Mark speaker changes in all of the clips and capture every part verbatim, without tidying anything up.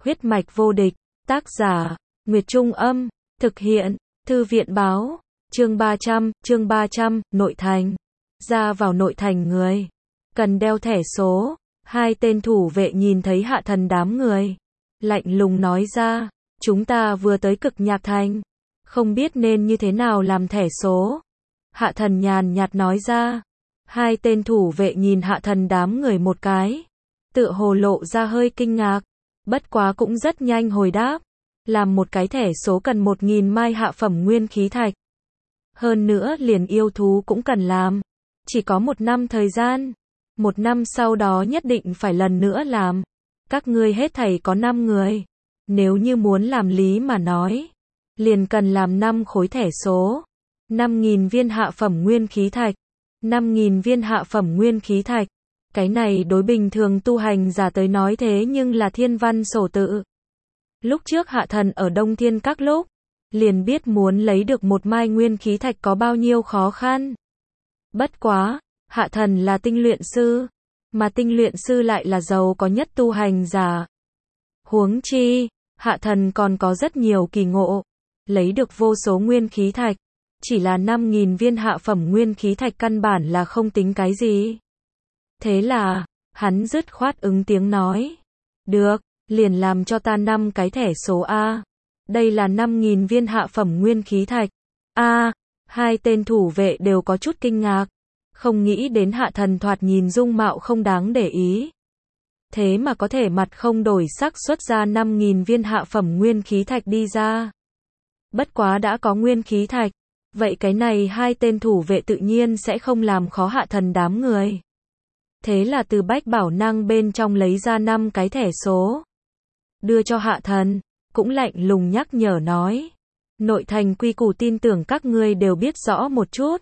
Speaker 1: Huyết mạch vô địch, tác giả, Nguyệt Trung Âm, thực hiện, Thư viện Báo, chương ba trăm, chương ba trăm, nội thành. Ra vào nội thành người, cần đeo thẻ số, hai tên thủ vệ nhìn thấy Hạ Thần đám người. Lạnh lùng nói ra, chúng ta vừa tới Cực Nhạc Thành, không biết nên như thế nào làm thẻ số. Hạ Thần nhàn nhạt nói ra, hai tên thủ vệ nhìn Hạ Thần đám người một cái, tựa hồ lộ ra hơi kinh ngạc, bất quá cũng rất nhanh hồi đáp, làm một cái thẻ số cần một nghìn mai hạ phẩm nguyên khí thạch. Hơn nữa liền yêu thú cũng cần làm, chỉ có một năm thời gian, một năm sau đó nhất định phải lần nữa làm. Các ngươi hết thảy có năm người, nếu như muốn làm lý mà nói, liền cần làm năm khối thẻ số, năm nghìn viên hạ phẩm nguyên khí thạch, năm nghìn viên hạ phẩm nguyên khí thạch. Cái này đối bình thường tu hành giả tới nói thế nhưng là thiên văn sổ tự. Lúc trước Hạ Thần ở Đông Thiên Các lúc, liền biết muốn lấy được một mai nguyên khí thạch có bao nhiêu khó khăn. Bất quá, Hạ Thần là tinh luyện sư, mà tinh luyện sư lại là giàu có nhất tu hành giả. Huống chi, Hạ Thần còn có rất nhiều kỳ ngộ, lấy được vô số nguyên khí thạch, chỉ là năm nghìn viên hạ phẩm nguyên khí thạch căn bản là không tính cái gì. Thế là, hắn dứt khoát ứng tiếng nói, được, liền làm cho ta năm cái thẻ số A. Đây là năm nghìn viên hạ phẩm nguyên khí thạch. A, hai tên thủ vệ đều có chút kinh ngạc, không nghĩ đến Hạ Thần thoạt nhìn dung mạo không đáng để ý. Thế mà có thể mặt không đổi sắc xuất ra năm nghìn viên hạ phẩm nguyên khí thạch đi ra. Bất quá đã có nguyên khí thạch, vậy cái này hai tên thủ vệ tự nhiên sẽ không làm khó Hạ Thần đám người. Thế là từ bách bảo năng bên trong lấy ra năm cái thẻ số, đưa cho Hạ Thần, cũng lạnh lùng nhắc nhở nói, nội thành quy củ tin tưởng các ngươi đều biết rõ một chút.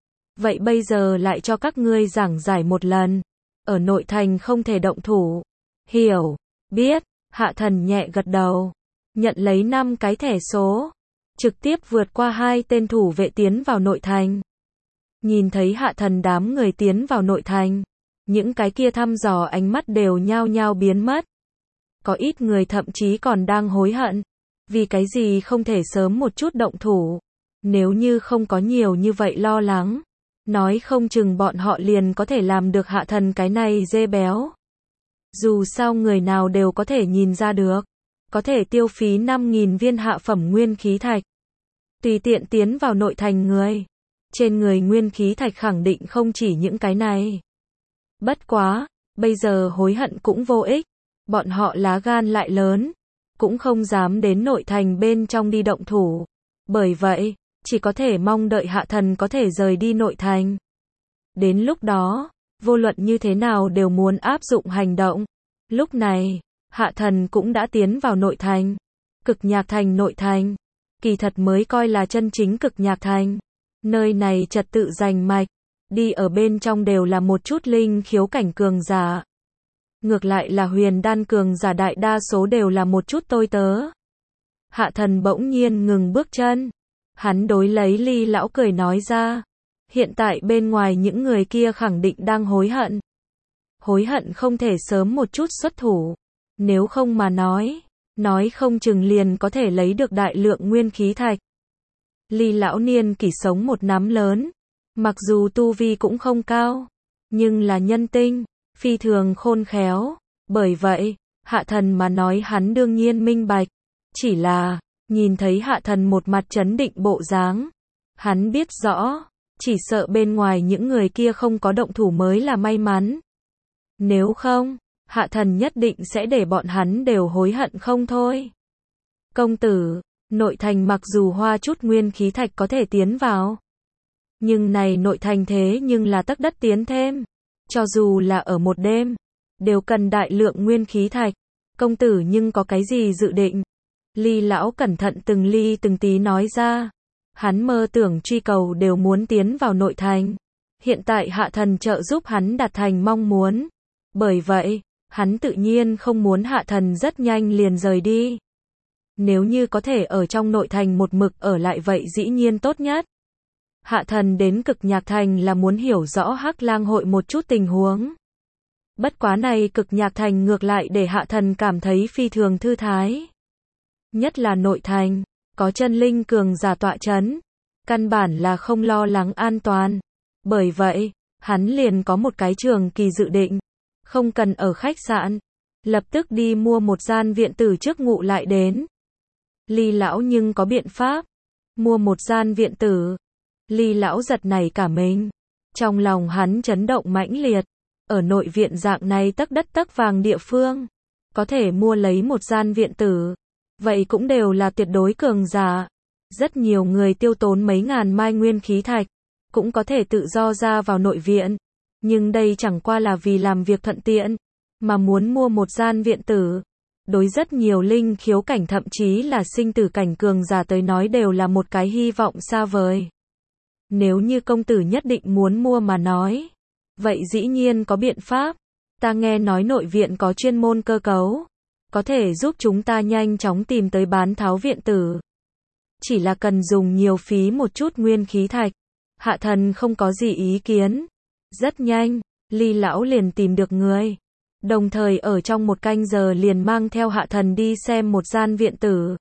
Speaker 1: Vậy bây giờ lại cho các ngươi giảng giải một lần, ở nội thành không thể động thủ. Hiểu, biết, Hạ Thần nhẹ gật đầu, nhận lấy năm cái thẻ số, trực tiếp vượt qua hai tên thủ vệ tiến vào nội thành. Nhìn thấy Hạ Thần đám người tiến vào nội thành, những cái kia thăm dò ánh mắt đều nhao nhao biến mất. Có ít người thậm chí còn đang hối hận, vì cái gì không thể sớm một chút động thủ. Nếu như không có nhiều như vậy lo lắng, nói không chừng bọn họ liền có thể làm được Hạ Thần cái này dê béo. Dù sao người nào đều có thể nhìn ra được, có thể tiêu phí năm nghìn viên hạ phẩm nguyên khí thạch, tùy tiện tiến vào nội thành người, trên người nguyên khí thạch khẳng định không chỉ những cái này. Bất quá, bây giờ hối hận cũng vô ích, bọn họ lá gan lại lớn, cũng không dám đến nội thành bên trong đi động thủ. Bởi vậy, chỉ có thể mong đợi Hạ Thần có thể rời đi nội thành. Đến lúc đó, vô luận như thế nào đều muốn áp dụng hành động. Lúc này, Hạ Thần cũng đã tiến vào nội thành. Cực Nhạc Thành nội thành, kỳ thật mới coi là chân chính Cực Nhạc Thành. Nơi này trật tự rành mạch, đi ở bên trong đều là một chút linh khiếu cảnh cường giả. Ngược lại là huyền đan cường giả đại đa số đều là một chút tôi tớ. Hạ Thần bỗng nhiên ngừng bước chân. Hắn đối lấy Ly lão cười nói ra, hiện tại bên ngoài những người kia khẳng định đang hối hận. Hối hận không thể sớm một chút xuất thủ. Nếu không mà nói, nói không chừng liền có thể lấy được đại lượng nguyên khí thạch. Ly lão niên kỷ sống một nắm lớn, mặc dù tu vi cũng không cao, nhưng là nhân tinh, phi thường khôn khéo. Bởi vậy, Hạ Thần mà nói hắn đương nhiên minh bạch. Chỉ là, nhìn thấy Hạ Thần một mặt trấn định bộ dáng, hắn biết rõ, chỉ sợ bên ngoài những người kia không có động thủ mới là may mắn. Nếu không, Hạ Thần nhất định sẽ để bọn hắn đều hối hận không thôi. Công tử, nội thành mặc dù hoa chút nguyên khí thạch có thể tiến vào, nhưng này nội thành thế nhưng là tấc đất tiến thêm. Cho dù là ở một đêm, đều cần đại lượng nguyên khí thạch. Công tử nhưng có cái gì dự định? Ly lão cẩn thận từng ly từng tí nói ra. Hắn mơ tưởng truy cầu đều muốn tiến vào nội thành. Hiện tại Hạ Thần trợ giúp hắn đạt thành mong muốn. Bởi vậy, hắn tự nhiên không muốn Hạ Thần rất nhanh liền rời đi. Nếu như có thể ở trong nội thành một mực ở lại vậy dĩ nhiên tốt nhất. Hạ Thần đến Cực Nhạc Thành là muốn hiểu rõ Hắc Lang hội một chút tình huống. Bất quá này cực nhạc thành ngược lại để Hạ Thần cảm thấy phi thường thư thái. Nhất là nội thành, có chân linh cường giả tọa chấn, căn bản là không lo lắng an toàn. Bởi vậy, hắn liền có một cái trường kỳ dự định, không cần ở khách sạn, lập tức đi mua một gian viện tử trước ngụ lại đến. Ly lão nhưng có biện pháp, mua một gian viện tử. Ly lão giật nảy cả mình, trong lòng hắn chấn động mãnh liệt, ở nội viện dạng này tấc đất tấc vàng địa phương, có thể mua lấy một gian viện tử, vậy cũng đều là tuyệt đối cường giả. Rất nhiều người tiêu tốn mấy ngàn mai nguyên khí thạch, cũng có thể tự do ra vào nội viện, nhưng đây chẳng qua là vì làm việc thuận tiện, mà muốn mua một gian viện tử, đối rất nhiều linh khiếu cảnh thậm chí là sinh tử cảnh cường giả tới nói đều là một cái hy vọng xa vời. Nếu như công tử nhất định muốn mua mà nói, vậy dĩ nhiên có biện pháp. Ta nghe nói nội viện có chuyên môn cơ cấu, có thể giúp chúng ta nhanh chóng tìm tới bán tháo viện tử. Chỉ là cần dùng nhiều phí một chút nguyên khí thạch. Hạ Thần không có gì ý kiến. Rất nhanh, Ly lão liền tìm được người. Đồng thời ở trong một canh giờ liền mang theo Hạ Thần đi xem một gian viện tử.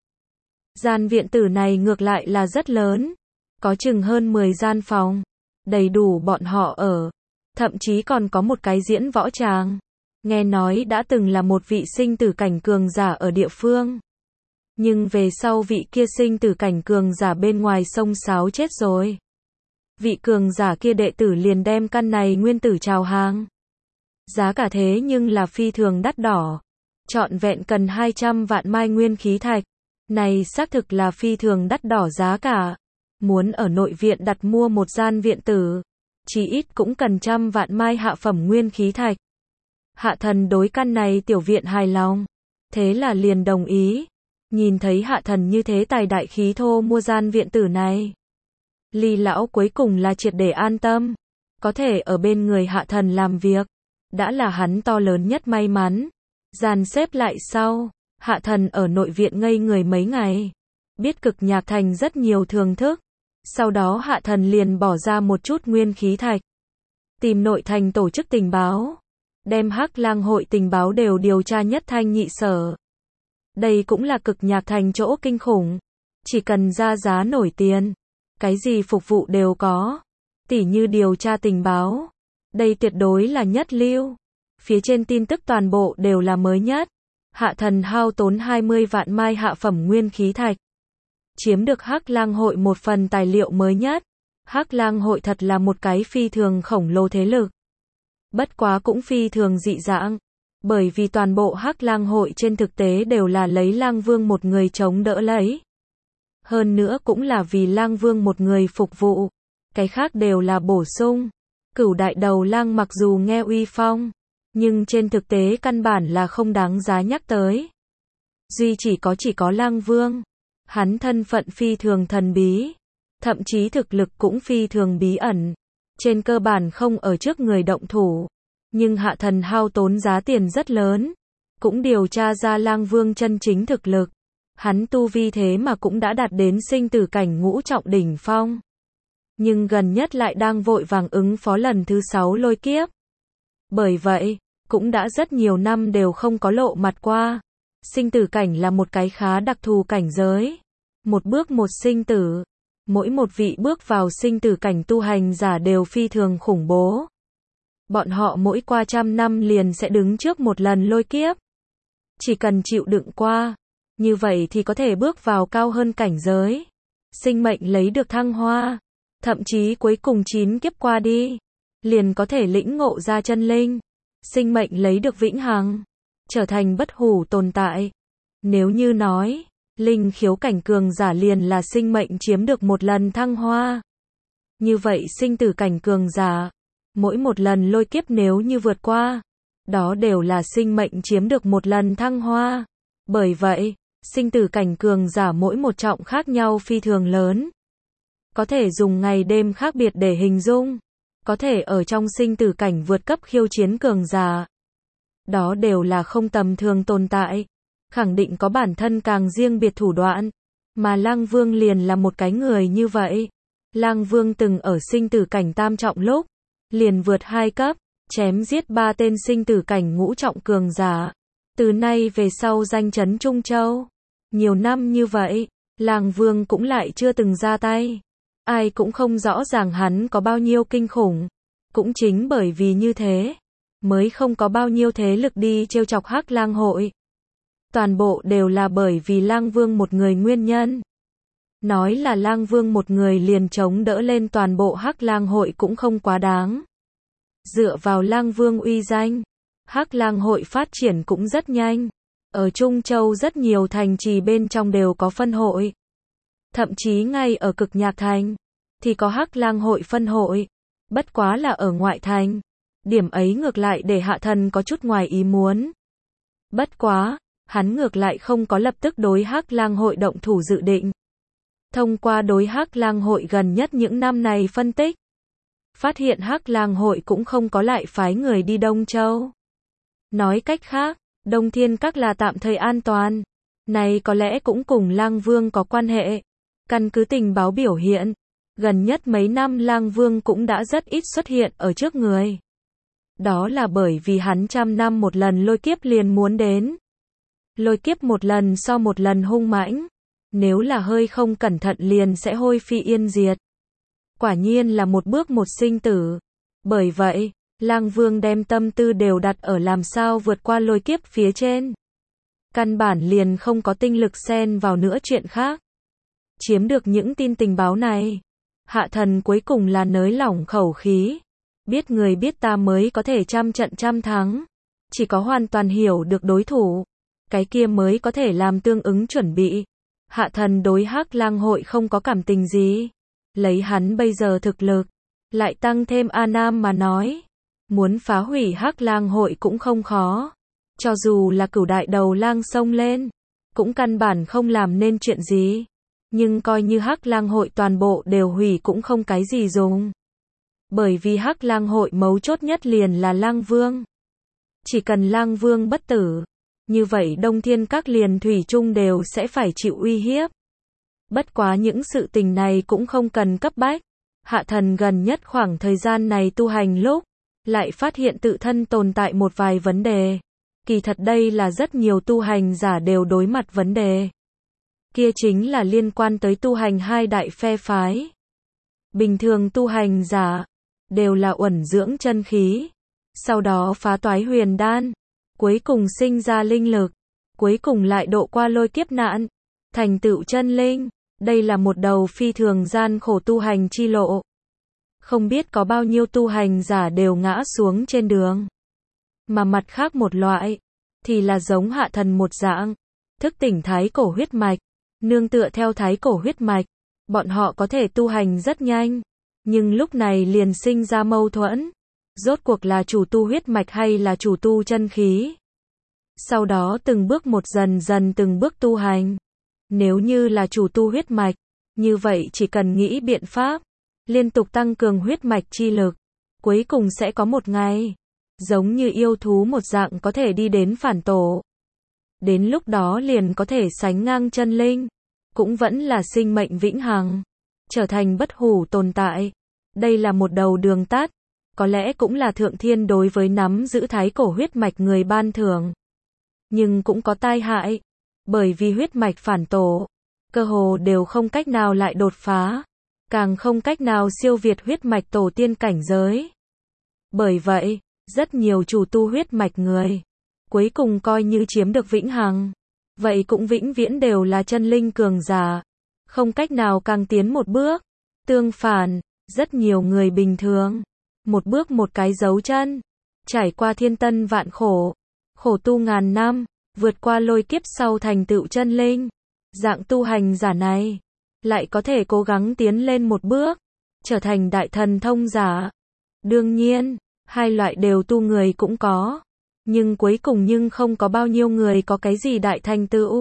Speaker 1: Gian viện tử này ngược lại là rất lớn, có chừng hơn mười gian phòng, đầy đủ bọn họ ở. Thậm chí còn có một cái diễn võ tràng. Nghe nói đã từng là một vị sinh tử cảnh cường giả ở địa phương. Nhưng về sau vị kia sinh tử cảnh cường giả bên ngoài sông Sáo chết rồi. Vị cường giả kia đệ tử liền đem căn này nguyên tử chào hàng. Giá cả thế nhưng là phi thường đắt đỏ. Trọn vẹn cần hai trăm vạn mai nguyên khí thạch. Này xác thực là phi thường đắt đỏ giá cả. Muốn ở nội viện đặt mua một gian viện tử, chỉ ít cũng cần trăm vạn mai hạ phẩm nguyên khí thạch. Hạ Thần đối căn này tiểu viện hài lòng, thế là liền đồng ý. Nhìn thấy Hạ Thần như thế tài đại khí thô mua gian viện tử này, Ly lão cuối cùng là triệt để an tâm, có thể ở bên người Hạ Thần làm việc, đã là hắn to lớn nhất may mắn. Dàn xếp lại sau, Hạ Thần ở nội viện ngây người mấy ngày, biết cực nhạc thành rất nhiều thưởng thức. Sau đó Hạ Thần liền bỏ ra một chút nguyên khí thạch, tìm nội thành tổ chức tình báo, đem Hắc Lang hội tình báo đều điều tra nhất thanh nhị sở. Đây cũng là cực nhạc thành chỗ kinh khủng, chỉ cần ra giá nổi tiền, cái gì phục vụ đều có, tỉ như điều tra tình báo, đây tuyệt đối là nhất lưu. Phía trên tin tức toàn bộ đều là mới nhất. Hạ Thần hao tốn hai mươi vạn mai hạ phẩm nguyên khí thạch, chiếm được Hắc Lang hội một phần tài liệu mới nhất. Hắc Lang hội thật là một cái phi thường khổng lồ thế lực. Bất quá cũng phi thường dị dạng, bởi vì toàn bộ Hắc Lang hội trên thực tế đều là lấy Lang Vương một người chống đỡ lấy. Hơn nữa cũng là vì Lang Vương một người phục vụ, cái khác đều là bổ sung. Cửu đại đầu lang mặc dù nghe uy phong, nhưng trên thực tế căn bản là không đáng giá nhắc tới. Duy chỉ có chỉ có Lang Vương, hắn thân phận phi thường thần bí, thậm chí thực lực cũng phi thường bí ẩn, trên cơ bản không ở trước người động thủ, nhưng Hạ Thần hao tốn giá tiền rất lớn, cũng điều tra ra Lang Vương chân chính thực lực. Hắn tu vi thế mà cũng đã đạt đến sinh tử cảnh ngũ trọng đỉnh phong, nhưng gần nhất lại đang vội vàng ứng phó lần thứ sáu lôi kiếp. Bởi vậy, cũng đã rất nhiều năm đều không có lộ mặt qua. Sinh tử cảnh là một cái khá đặc thù cảnh giới, một bước một sinh tử, mỗi một vị bước vào sinh tử cảnh tu hành giả đều phi thường khủng bố. Bọn họ mỗi qua trăm năm liền sẽ đứng trước một lần lôi kiếp. Chỉ cần chịu đựng qua, như vậy thì có thể bước vào cao hơn cảnh giới. Sinh mệnh lấy được thăng hoa, thậm chí cuối cùng chín kiếp qua đi, liền có thể lĩnh ngộ ra chân linh. Sinh mệnh lấy được vĩnh hằng, trở thành bất hủ tồn tại. Nếu như nói, linh khiếu cảnh cường giả liền là sinh mệnh chiếm được một lần thăng hoa. Như vậy sinh tử cảnh cường giả, mỗi một lần lôi kiếp nếu như vượt qua, đó đều là sinh mệnh chiếm được một lần thăng hoa. Bởi vậy, sinh tử cảnh cường giả mỗi một trọng khác nhau phi thường lớn. Có thể dùng ngày đêm khác biệt để hình dung. Có thể ở trong sinh tử cảnh vượt cấp khiêu chiến cường giả. Đó đều là không tầm thường tồn tại. Khẳng định có bản thân càng riêng biệt thủ đoạn. Mà Lang Vương liền là một cái người như vậy. Lang Vương từng ở sinh tử cảnh tam trọng lúc, liền vượt hai cấp, chém giết ba tên sinh tử cảnh ngũ trọng cường giả. Từ nay về sau danh chấn Trung Châu. Nhiều năm như vậy, Lang Vương cũng lại chưa từng ra tay. Ai cũng không rõ ràng hắn có bao nhiêu kinh khủng. Cũng chính bởi vì như thế, mới không có bao nhiêu thế lực đi trêu chọc Hắc Lang hội. Toàn bộ đều là bởi vì Lang Vương một người nguyên nhân. Nói là Lang Vương một người liền chống đỡ lên toàn bộ Hắc Lang hội cũng không quá đáng. Dựa vào Lang Vương uy danh, Hắc Lang hội phát triển cũng rất nhanh. Ở Trung Châu rất nhiều thành trì bên trong đều có phân hội. Thậm chí ngay ở Cực Nhạc Thành, thì có Hắc Lang hội phân hội. Bất quá là ở ngoại thành. Điểm ấy ngược lại để Hạ Thần có chút ngoài ý muốn. Bất quá, hắn ngược lại không có lập tức đối Hắc Lang hội động thủ dự định. Thông qua đối Hắc Lang hội gần nhất những năm này phân tích, phát hiện Hắc Lang hội cũng không có lại phái người đi Đông Châu. Nói cách khác, Đông Thiên Các là tạm thời an toàn. Này có lẽ cũng cùng Lang Vương có quan hệ. Căn cứ tình báo biểu hiện, gần nhất mấy năm Lang Vương cũng đã rất ít xuất hiện ở trước người. Đó là bởi vì hắn trăm năm một lần lôi kiếp liền muốn đến. Lôi kiếp một lần so một lần hung mãnh. Nếu là hơi không cẩn thận liền sẽ hôi phi yên diệt. Quả nhiên là một bước một sinh tử. Bởi vậy, Lang Vương đem tâm tư đều đặt ở làm sao vượt qua lôi kiếp phía trên. Căn bản liền không có tinh lực xen vào nữa chuyện khác. Chiếm được những tin tình báo này, Hạ Thần cuối cùng là nới lỏng khẩu khí. Biết người biết ta mới có thể trăm trận trăm thắng. Chỉ có hoàn toàn hiểu được đối thủ, cái kia mới có thể làm tương ứng chuẩn bị. Hạ Thần đối Hắc Lang hội không có cảm tình gì. Lấy hắn bây giờ thực lực, lại tăng thêm A Nam mà nói, muốn phá hủy Hắc Lang hội cũng không khó. Cho dù là cửu đại đầu lang xông lên, cũng căn bản không làm nên chuyện gì. Nhưng coi như Hắc Lang hội toàn bộ đều hủy cũng không cái gì dùng. Bởi vì Hắc Lang hội mấu chốt nhất liền là Lang Vương. Chỉ cần Lang Vương bất tử, như vậy Đông Thiên Các liền thủy chung đều sẽ phải chịu uy hiếp. Bất quá những sự tình này cũng không cần cấp bách. Hạ Thần gần nhất khoảng thời gian này tu hành lúc, lại phát hiện tự thân tồn tại một vài vấn đề. Kỳ thật đây là rất nhiều tu hành giả đều đối mặt vấn đề. Kia chính là liên quan tới tu hành hai đại phe phái. Bình thường tu hành giả, đều là uẩn dưỡng chân khí. Sau đó phá toái huyền đan. Cuối cùng sinh ra linh lực. Cuối cùng lại độ qua lôi kiếp nạn. Thành tựu chân linh. Đây là một đầu phi thường gian khổ tu hành chi lộ. Không biết có bao nhiêu tu hành giả đều ngã xuống trên đường. Mà mặt khác một loại, thì là giống Hạ Thần một dạng. Thức tỉnh thái cổ huyết mạch. Nương tựa theo thái cổ huyết mạch. Bọn họ có thể tu hành rất nhanh. Nhưng lúc này liền sinh ra mâu thuẫn. Rốt cuộc là chủ tu huyết mạch hay là chủ tu chân khí. Sau đó từng bước một dần dần từng bước tu hành. Nếu như là chủ tu huyết mạch, như vậy chỉ cần nghĩ biện pháp, liên tục tăng cường huyết mạch chi lực. Cuối cùng sẽ có một ngày, giống như yêu thú một dạng có thể đi đến phản tổ. Đến lúc đó liền có thể sánh ngang chân linh. Cũng vẫn là sinh mệnh vĩnh hằng. Trở thành bất hủ tồn tại. Đây là một đầu đường tắt. Có lẽ cũng là thượng thiên đối với nắm giữ thái cổ huyết mạch người ban thưởng. Nhưng cũng có tai hại. Bởi vì huyết mạch phản tổ, cơ hồ đều không cách nào lại đột phá. Càng không cách nào siêu việt huyết mạch tổ tiên cảnh giới. Bởi vậy, rất nhiều chủ tu huyết mạch người, cuối cùng coi như chiếm được vĩnh hằng. Vậy cũng vĩnh viễn đều là chân linh cường giả. Không cách nào càng tiến một bước. Tương phản, rất nhiều người bình thường. Một bước một cái dấu chân. Trải qua thiên tân vạn khổ. Khổ tu ngàn năm. Vượt qua lôi kiếp sau thành tựu chân linh. Dạng tu hành giả này. Lại có thể cố gắng tiến lên một bước. Trở thành đại thần thông giả. Đương nhiên, hai loại đều tu người cũng có. Nhưng cuối cùng nhưng không có bao nhiêu người có cái gì đại thành tựu.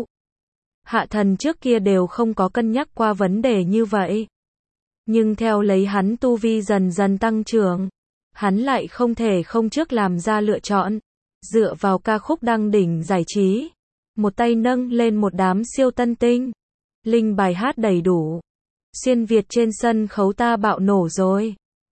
Speaker 1: Hạ Thần trước kia đều không có cân nhắc qua vấn đề như vậy. Nhưng theo lấy hắn tu vi dần dần tăng trưởng, hắn lại không thể không trước làm ra lựa chọn. Dựa vào ca khúc đăng đỉnh giải trí, một tay nâng lên một đám siêu tân tinh. Linh bài hát đầy đủ. Xuyên Việt trên sân khấu ta bạo nổ rồi.